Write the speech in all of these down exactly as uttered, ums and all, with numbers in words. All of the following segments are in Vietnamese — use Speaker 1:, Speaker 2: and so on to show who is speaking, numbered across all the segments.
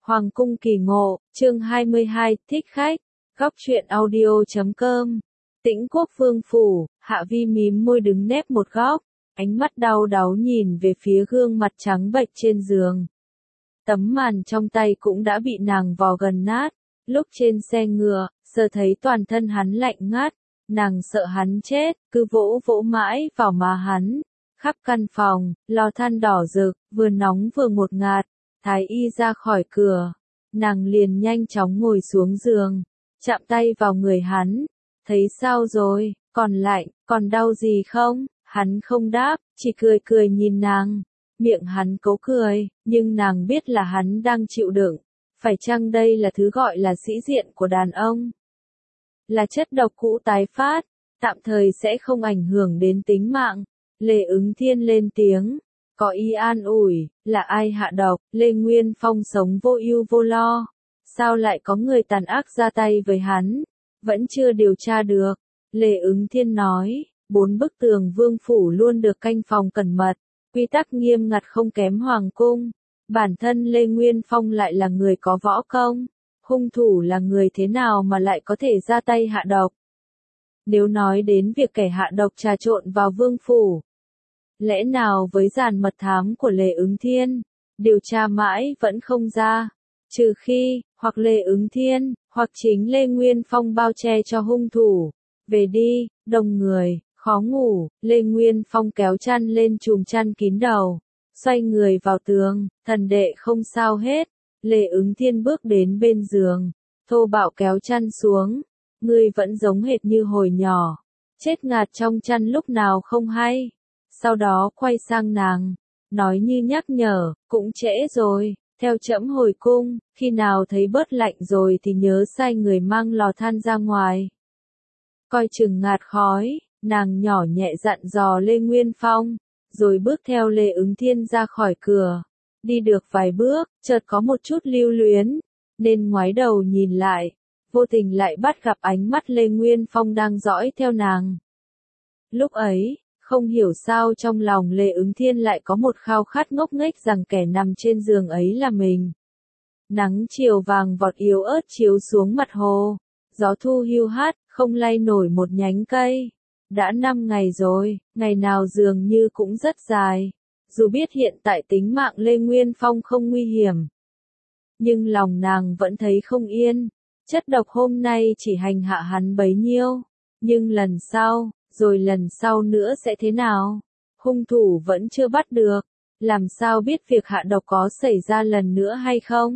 Speaker 1: Hoàng cung kỳ ngộ, chương hai mươi hai, thích khách, góc truyện audio chấm com. Tĩnh Quốc Vương phủ, Hạ Vi mím môi đứng nép một góc, ánh mắt đau đáu nhìn về phía gương mặt trắng bệch trên giường. Tấm màn trong tay cũng đã bị nàng vò gần nát, lúc trên xe ngựa, sờ thấy toàn thân hắn lạnh ngắt, nàng sợ hắn chết, cứ vỗ vỗ mãi vào má hắn. Khắp căn phòng, lò than đỏ rực, vừa nóng vừa ngột ngạt. Thái y ra khỏi cửa, nàng liền nhanh chóng ngồi xuống giường, chạm tay vào người hắn, thấy sao rồi, còn lạnh, còn đau gì không? Hắn không đáp, chỉ cười cười nhìn nàng, miệng hắn cố cười, nhưng nàng biết là hắn đang chịu đựng, phải chăng đây là thứ gọi là sĩ diện của đàn ông? Là chất độc cũ tái phát, tạm thời sẽ không ảnh hưởng đến tính mạng. Lê Ứng Thiên lên tiếng. Có ý an ủi, là ai hạ độc? Lê Nguyên Phong sống vô ưu vô lo. Sao lại có người tàn ác ra tay với hắn? Vẫn chưa điều tra được. Lê Ứng Thiên nói, bốn bức tường vương phủ luôn được canh phòng cẩn mật, quy tắc nghiêm ngặt không kém hoàng cung. Bản thân Lê Nguyên Phong lại là người có võ công. Hung thủ là người thế nào mà lại có thể ra tay hạ độc? Nếu nói đến việc kẻ hạ độc trà trộn vào vương phủ, lẽ nào với dàn mật thám của Lê Ứng Thiên, điều tra mãi vẫn không ra, trừ khi, hoặc Lê Ứng Thiên, hoặc chính Lê Nguyên Phong bao che cho hung thủ. Về đi, đông người, khó ngủ, Lê Nguyên Phong kéo chăn lên chùm chăn kín đầu, xoay người vào tường, thần đệ không sao hết. Lê Ứng Thiên bước đến bên giường, thô bạo kéo chăn xuống, ngươi vẫn giống hệt như hồi nhỏ, chết ngạt trong chăn lúc nào không hay. Sau đó quay sang nàng, nói như nhắc nhở, cũng trễ rồi, theo trẫm hồi cung, khi nào thấy bớt lạnh rồi thì nhớ sai người mang lò than ra ngoài. Coi chừng ngạt khói, nàng nhỏ nhẹ dặn dò Lê Nguyên Phong, rồi bước theo Lê Ứng Thiên ra khỏi cửa. Đi được vài bước, chợt có một chút lưu luyến, nên ngoái đầu nhìn lại, vô tình lại bắt gặp ánh mắt Lê Nguyên Phong đang dõi theo nàng. Lúc ấy, không hiểu sao trong lòng Lê Ứng Thiên lại có một khao khát ngốc nghếch rằng kẻ nằm trên giường ấy là mình. Nắng chiều vàng vọt yếu ớt chiếu xuống mặt hồ, gió thu hiu hắt, không lay nổi một nhánh cây. Đã năm ngày rồi, ngày nào dường như cũng rất dài. Dù biết hiện tại tính mạng Lê Nguyên Phong không nguy hiểm, nhưng lòng nàng vẫn thấy không yên. Chất độc hôm nay chỉ hành hạ hắn bấy nhiêu, nhưng lần sau, rồi lần sau nữa sẽ thế nào? Hung thủ vẫn chưa bắt được, làm sao biết việc hạ độc có xảy ra lần nữa hay không?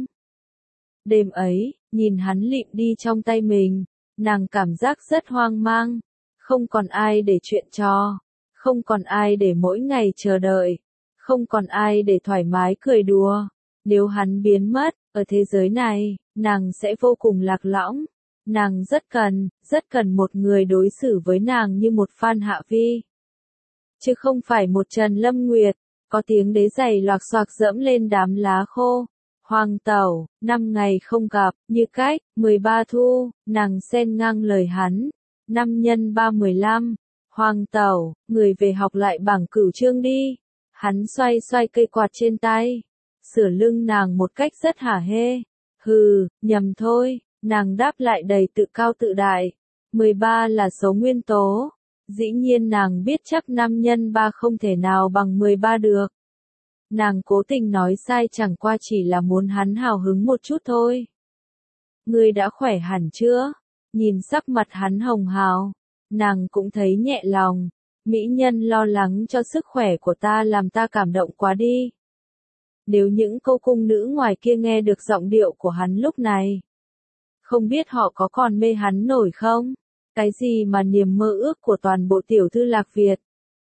Speaker 1: Đêm ấy, nhìn hắn lịm đi trong tay mình, nàng cảm giác rất hoang mang, không còn ai để chuyện trò, không còn ai để mỗi ngày chờ đợi, không còn ai để thoải mái cười đùa. Nếu hắn biến mất, ở thế giới này, nàng sẽ vô cùng lạc lõng. Nàng rất cần, rất cần một người đối xử với nàng như một Phan Hạ Vi, chứ không phải một Trần Lâm Nguyệt. Có tiếng đế giày loạc xoạc dẫm lên đám lá khô. Hoàng tẩu, năm ngày không gặp, như cách, mười ba thu, nàng xen ngang lời hắn. Năm nhân ba mười lăm, Hoàng tẩu, người về học lại bảng cửu chương đi. Hắn xoay xoay cây quạt trên tay, sửa lưng nàng một cách rất hả hê. Hừ, nhầm thôi. Nàng đáp lại đầy tự cao tự đại. mười ba là số nguyên tố. Dĩ nhiên nàng biết chắc năm nhân ba không thể nào bằng mười ba được. Nàng cố tình nói sai chẳng qua chỉ là muốn hắn hào hứng một chút thôi. Ngươi đã khỏe hẳn chưa? Nhìn sắc mặt hắn hồng hào, nàng cũng thấy nhẹ lòng. Mỹ nhân lo lắng cho sức khỏe của ta làm ta cảm động quá đi. Nếu những cô cung nữ ngoài kia nghe được giọng điệu của hắn lúc này, không biết họ có còn mê hắn nổi không? Cái gì mà niềm mơ ước của toàn bộ tiểu thư Lạc Việt?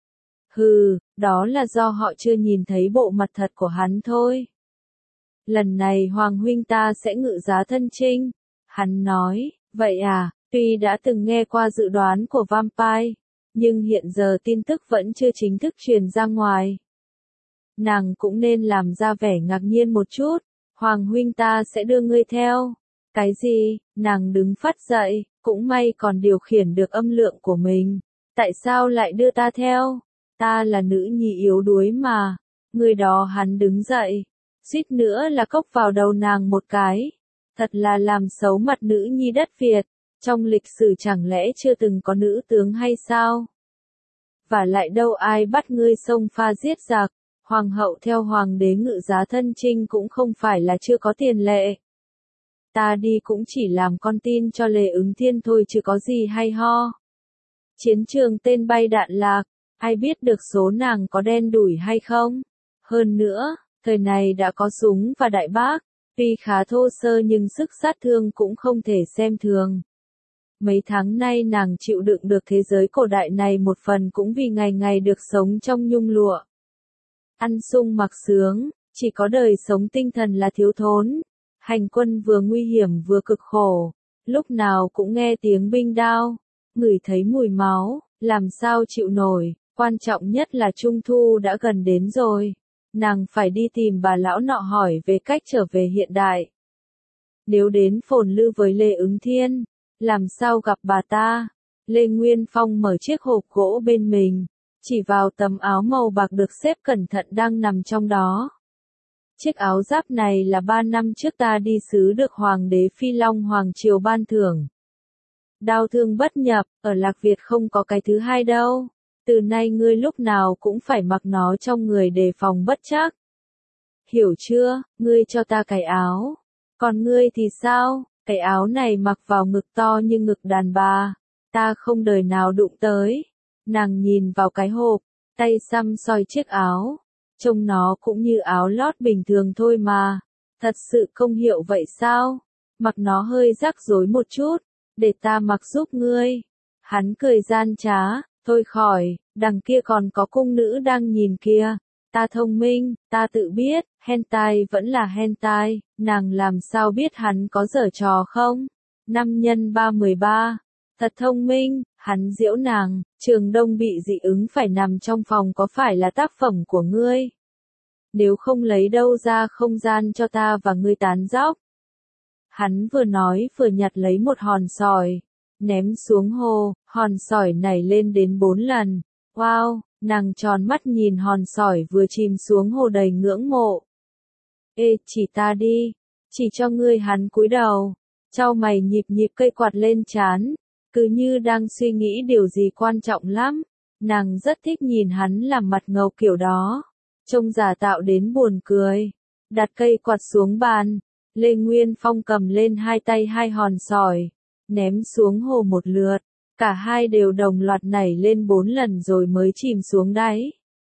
Speaker 1: Hừ, đó là do họ chưa nhìn thấy bộ mặt thật của hắn thôi. Lần này Hoàng huynh ta sẽ ngự giá thân chinh. Hắn nói, vậy à, tuy đã từng nghe qua dự đoán của Vampire, nhưng hiện giờ tin tức vẫn chưa chính thức truyền ra ngoài. Nàng cũng nên làm ra vẻ ngạc nhiên một chút. Hoàng huynh ta sẽ đưa ngươi theo. Cái gì? Nàng đứng phắt dậy, cũng may còn điều khiển được âm lượng của mình. Tại sao lại đưa ta theo? Ta là nữ nhi yếu đuối mà. Người đó hắn đứng dậy, suýt nữa là cốc vào đầu nàng một cái. Thật là làm xấu mặt nữ nhi đất Việt, trong lịch sử chẳng lẽ chưa từng có nữ tướng hay sao? Và lại đâu ai bắt ngươi xông pha giết giặc, hoàng hậu theo hoàng đế ngự giá thân chinh cũng không phải là chưa có tiền lệ. Ta đi cũng chỉ làm con tin cho Lê Ứng Thiên thôi chứ có gì hay ho. Chiến trường tên bay đạn lạc, ai biết được số nàng có đen đủi hay không? Hơn nữa, thời này đã có súng và đại bác, tuy khá thô sơ nhưng sức sát thương cũng không thể xem thường. Mấy tháng nay nàng chịu đựng được thế giới cổ đại này một phần cũng vì ngày ngày được sống trong nhung lụa. Ăn sung mặc sướng, chỉ có đời sống tinh thần là thiếu thốn. Hành quân vừa nguy hiểm vừa cực khổ, lúc nào cũng nghe tiếng binh đao, ngửi thấy mùi máu, làm sao chịu nổi, quan trọng nhất là Trung Thu đã gần đến rồi. Nàng phải đi tìm bà lão nọ hỏi về cách trở về hiện đại. Nếu đến Phồn Lư với Lê Ứng Thiên, làm sao gặp bà ta? Lê Nguyên Phong mở chiếc hộp gỗ bên mình, chỉ vào tấm áo màu bạc được xếp cẩn thận đang nằm trong đó. Chiếc áo giáp này là ba năm trước ta đi sứ được Hoàng đế Phi Long Hoàng Triều ban thưởng. Đao thương bất nhập, ở Lạc Việt không có cái thứ hai đâu. Từ nay ngươi lúc nào cũng phải mặc nó trong người đề phòng bất trắc. Hiểu chưa, ngươi cho ta cái áo. Còn ngươi thì sao, cái áo này mặc vào ngực to như ngực đàn bà. Ta không đời nào đụng tới. Nàng nhìn vào cái hộp, tay xăm soi chiếc áo. Trông nó cũng như áo lót bình thường thôi mà. Thật sự công hiệu vậy sao? Mặc nó hơi rắc rối một chút, để ta mặc giúp ngươi. Hắn cười gian trá, thôi khỏi, đằng kia còn có cung nữ đang nhìn kia. Ta thông minh, ta tự biết, hentai vẫn là hentai, nàng làm sao biết hắn có giở trò không? Năm nhân ba mười ba, thật thông minh, hắn giễu nàng, Trường Đông bị dị ứng phải nằm trong phòng có phải là tác phẩm của ngươi? Nếu không lấy đâu ra không gian cho ta và ngươi tán dóc. Hắn vừa nói vừa nhặt lấy một hòn sỏi, ném xuống hồ, hòn sỏi nảy lên đến bốn lần. Wow, nàng tròn mắt nhìn hòn sỏi vừa chìm xuống hồ đầy ngưỡng mộ. Ê, chỉ ta đi, chỉ cho ngươi. Hắn cúi đầu, chau mày nhịp nhịp cây quạt lên trán, cứ như đang suy nghĩ điều gì quan trọng lắm. Nàng rất thích nhìn hắn làm mặt ngầu kiểu đó, trông giả tạo đến buồn cười. Đặt cây quạt xuống bàn, Lê Nguyên Phong cầm lên hai tay hai hòn sỏi, ném xuống hồ một lượt, cả hai đều đồng loạt nảy lên bốn lần rồi mới chìm xuống đáy.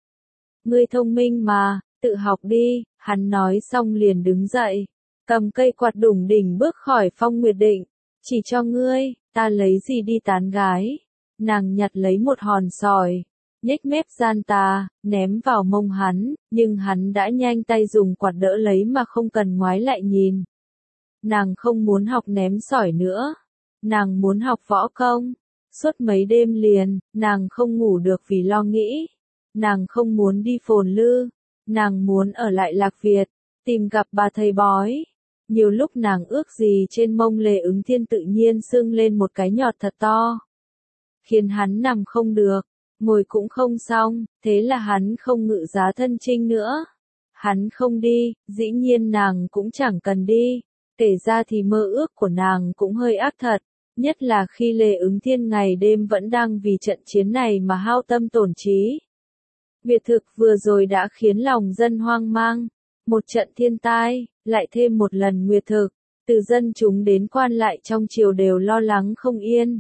Speaker 1: Ngươi thông minh mà, tự học đi, hắn nói xong liền đứng dậy, cầm cây quạt đủng đỉnh bước khỏi Phong Nguyệt Định, chỉ cho ngươi, ta lấy gì đi tán gái. Nàng nhặt lấy một hòn sỏi, nhếch mép gian tà, ném vào mông hắn, nhưng hắn đã nhanh tay dùng quạt đỡ lấy mà không cần ngoái lại nhìn. Nàng không muốn học ném sỏi nữa, nàng muốn học võ công. Suốt mấy đêm liền, nàng không ngủ được vì lo nghĩ. Nàng không muốn đi Phồn Lư, nàng muốn ở lại Lạc Việt, tìm gặp bà thầy bói. Nhiều lúc nàng ước gì trên mông Lê Ứng Thiên tự nhiên sưng lên một cái nhọt thật to, khiến hắn nằm không được, ngồi cũng không xong, thế là hắn không ngự giá thân chinh nữa. Hắn không đi, dĩ nhiên nàng cũng chẳng cần đi. Kể ra thì mơ ước của nàng cũng hơi ác thật, nhất là khi Lê Ứng Thiên ngày đêm vẫn đang vì trận chiến này mà hao tâm tổn trí. Việt thực vừa rồi đã khiến lòng dân hoang mang, một trận thiên tai, lại thêm một lần nguyệt thực, từ dân chúng đến quan lại trong triều đều lo lắng không yên.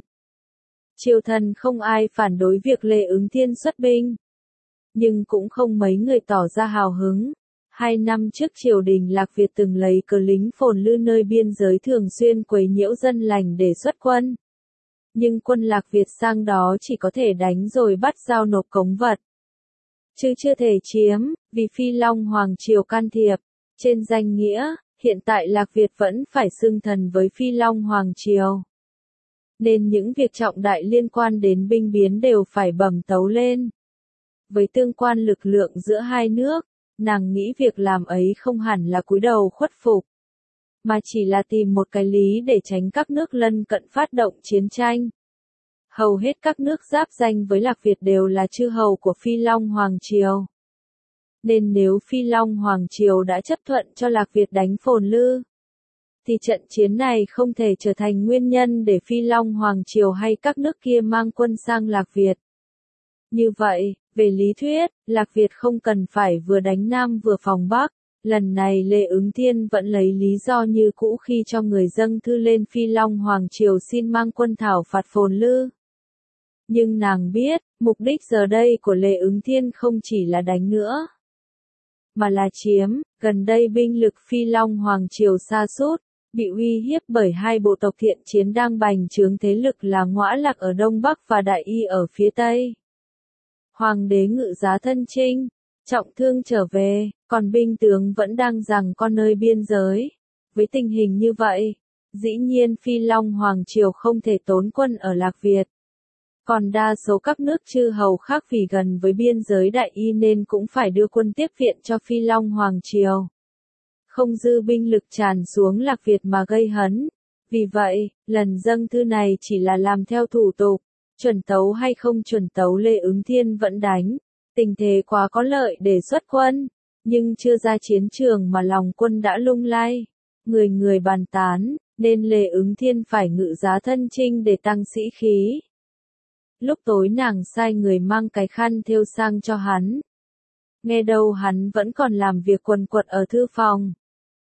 Speaker 1: Triều thần không ai phản đối việc Lê Ứng Thiên xuất binh, nhưng cũng không mấy người tỏ ra hào hứng. Hai năm trước triều đình Lạc Việt từng lấy cờ lính Phồn Lư nơi biên giới thường xuyên quấy nhiễu dân lành để xuất quân. Nhưng quân Lạc Việt sang đó chỉ có thể đánh rồi bắt giao nộp cống vật, chứ chưa thể chiếm, vì Phi Long Hoàng Triều can thiệp. Trên danh nghĩa, hiện tại Lạc Việt vẫn phải xưng thần với Phi Long Hoàng Triều, nên những việc trọng đại liên quan đến binh biến đều phải bẩm tấu lên. Với tương quan lực lượng giữa hai nước, nàng nghĩ việc làm ấy không hẳn là cúi đầu khuất phục, mà chỉ là tìm một cái lý để tránh các nước lân cận phát động chiến tranh. Hầu hết các nước giáp danh với Lạc Việt đều là chư hầu của Phi Long Hoàng Triều. nên nếu Phi Long Hoàng Triều đã chấp thuận cho Lạc Việt đánh Phồn Lư, thì trận chiến này không thể trở thành nguyên nhân để Phi Long Hoàng Triều hay các nước kia mang quân sang Lạc Việt. Như vậy, về lý thuyết, Lạc Việt không cần phải vừa đánh Nam vừa phòng Bắc. Lần này Lê Ứng Thiên vẫn lấy lý do như cũ khi cho người dâng thư lên Phi Long Hoàng Triều xin mang quân thảo phạt Phồn Lư. Nhưng nàng biết, mục đích giờ đây của Lê Ứng Thiên không chỉ là đánh nữa, mà là chiếm. Gần đây binh lực Phi Long Hoàng Triều sa sút, bị uy hiếp bởi hai bộ tộc thiện chiến đang bành trướng thế lực là Ngõa Lạc ở Đông Bắc và Đại Y ở phía Tây. Hoàng đế Ngự Giá thân chinh, trọng thương trở về, còn binh tướng vẫn đang giằng co nơi biên giới. Với tình hình như vậy, dĩ nhiên Phi Long Hoàng Triều không thể tốn quân ở Lạc Việt. Còn đa số các nước chư hầu khác vì gần với biên giới Đại Y nên cũng phải đưa quân tiếp viện cho Phi Long Hoàng Triều. Không dư binh lực tràn xuống Lạc Việt mà gây hấn. Vì vậy, lần dâng thư này chỉ là làm theo thủ tục, chuẩn tấu hay không chuẩn tấu Lê Ứng Thiên vẫn đánh. Tình thế quá có lợi để xuất quân, nhưng chưa ra chiến trường mà lòng quân đã lung lay. Người người bàn tán, nên Lê Ứng Thiên phải ngự giá thân chinh để tăng sĩ khí. Lúc tối nàng sai người mang cái khăn thêu sang cho hắn. Nghe đâu hắn vẫn còn làm việc quần quật ở thư phòng.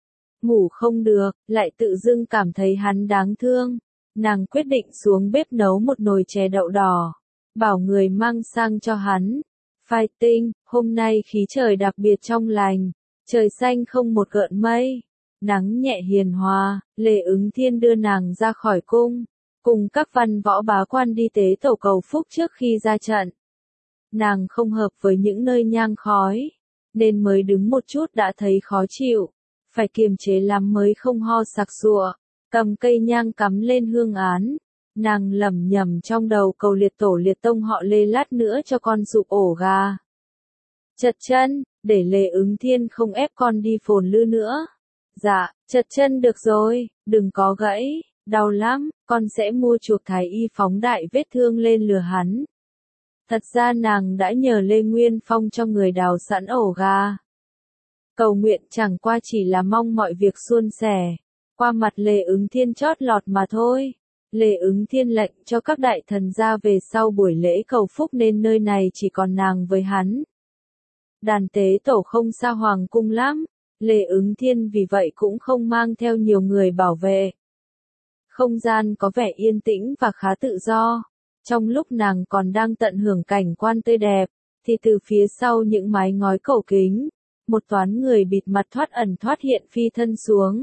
Speaker 1: Ngủ không được, lại tự dưng cảm thấy hắn đáng thương. Nàng quyết định xuống bếp nấu một nồi chè đậu đỏ, bảo người mang sang cho hắn. Phai tinh, hôm nay khí trời đặc biệt trong lành, trời xanh không một gợn mây, nắng nhẹ hiền hòa. Lê Ứng Thiên đưa nàng ra khỏi cung, cùng các văn võ bá quan đi tế tổ cầu phúc trước khi ra trận. Nàng không hợp với những nơi nhang khói, nên mới đứng một chút đã thấy khó chịu, phải kiềm chế lắm mới không ho sặc sụa, cầm cây nhang cắm lên hương án. Nàng lẩm nhẩm trong đầu cầu liệt tổ liệt tông họ Lê lát nữa cho con sụp ổ gà. Chật chân, để Lê Ứng Thiên không ép con đi Phồn Lư nữa. Dạ, chật chân được rồi, đừng có gãy, đau lắm, con sẽ mua chuộc thái y phóng đại vết thương lên lừa hắn. Thật ra nàng đã nhờ Lê Nguyên Phong cho người đào sẵn ổ gà. Cầu nguyện chẳng qua chỉ là mong mọi việc suôn sẻ, qua mặt Lê Ứng Thiên chót lọt mà thôi. Lê Ứng Thiên lệnh cho các đại thần ra về sau buổi lễ cầu phúc nên nơi này chỉ còn nàng với hắn. Đàn tế tổ không xa hoàng cung lắm, Lê Ứng Thiên vì vậy cũng không mang theo nhiều người bảo vệ. Không gian có vẻ yên tĩnh và khá tự do. Trong lúc nàng còn đang tận hưởng cảnh quan tươi đẹp, thì từ phía sau những mái ngói cổ kính, một toán người bịt mặt thoát ẩn thoát hiện phi thân xuống.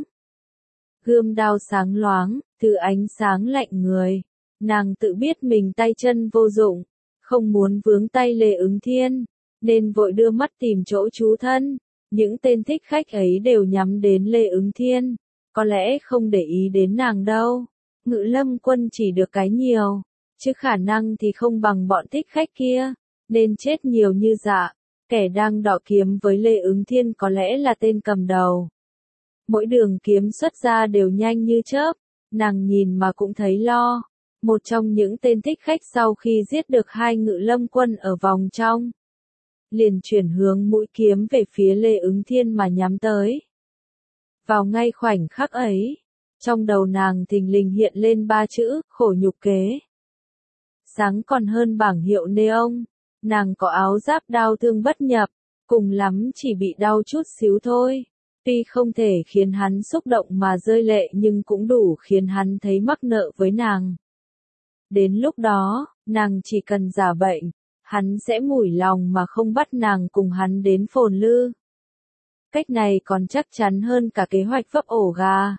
Speaker 1: Gươm đao sáng loáng, thứ ánh sáng lạnh người. Nàng tự biết mình tay chân vô dụng, không muốn vướng tay Lê Ứng Thiên, nên vội đưa mắt tìm chỗ trú thân. Những tên thích khách ấy đều nhắm đến Lê Ứng Thiên, có lẽ không để ý đến nàng đâu. Ngự Lâm quân chỉ được cái nhiều, chứ khả năng thì không bằng bọn thích khách kia, nên chết nhiều như dạ. Kẻ đang đọ kiếm với Lê Ứng Thiên có lẽ là tên cầm đầu. Mỗi đường kiếm xuất ra đều nhanh như chớp, nàng nhìn mà cũng thấy lo. Một trong những tên thích khách sau khi giết được hai Ngự Lâm quân ở vòng trong, liền chuyển hướng mũi kiếm về phía Lê Ứng Thiên mà nhắm tới. Vào ngay khoảnh khắc ấy, trong đầu nàng thình lình hiện lên ba chữ, khổ nhục kế. Sáng còn hơn bảng hiệu neon, nàng có áo giáp đau thương bất nhập, cùng lắm chỉ bị đau chút xíu thôi. Tuy không thể khiến hắn xúc động mà rơi lệ nhưng cũng đủ khiến hắn thấy mắc nợ với nàng. Đến lúc đó, nàng chỉ cần giả bệnh, hắn sẽ mủi lòng mà không bắt nàng cùng hắn đến Phồn Lư. Cách này còn chắc chắn hơn cả kế hoạch vấp ổ gà.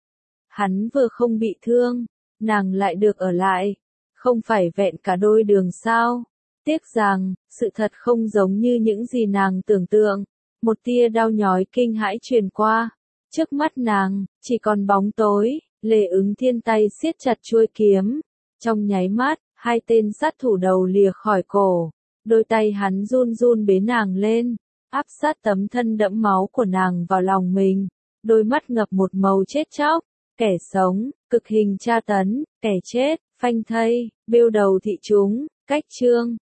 Speaker 1: Hắn vừa không bị thương, nàng lại được ở lại, không phải vẹn cả đôi đường sao. Tiếc rằng, sự thật không giống như những gì nàng tưởng tượng. Một tia đau nhói kinh hãi truyền qua. Trước mắt nàng, chỉ còn bóng tối. Lê Ứng Thiên tay siết chặt chuôi kiếm. Trong nháy mắt, hai tên sát thủ đầu lìa khỏi cổ. Đôi tay hắn run run bế nàng lên, áp sát tấm thân đẫm máu của nàng vào lòng mình. Đôi mắt ngập một màu chết chóc. Kẻ sống, cực hình tra tấn, kẻ chết, phanh thây, bêu đầu thị chúng. Cách chương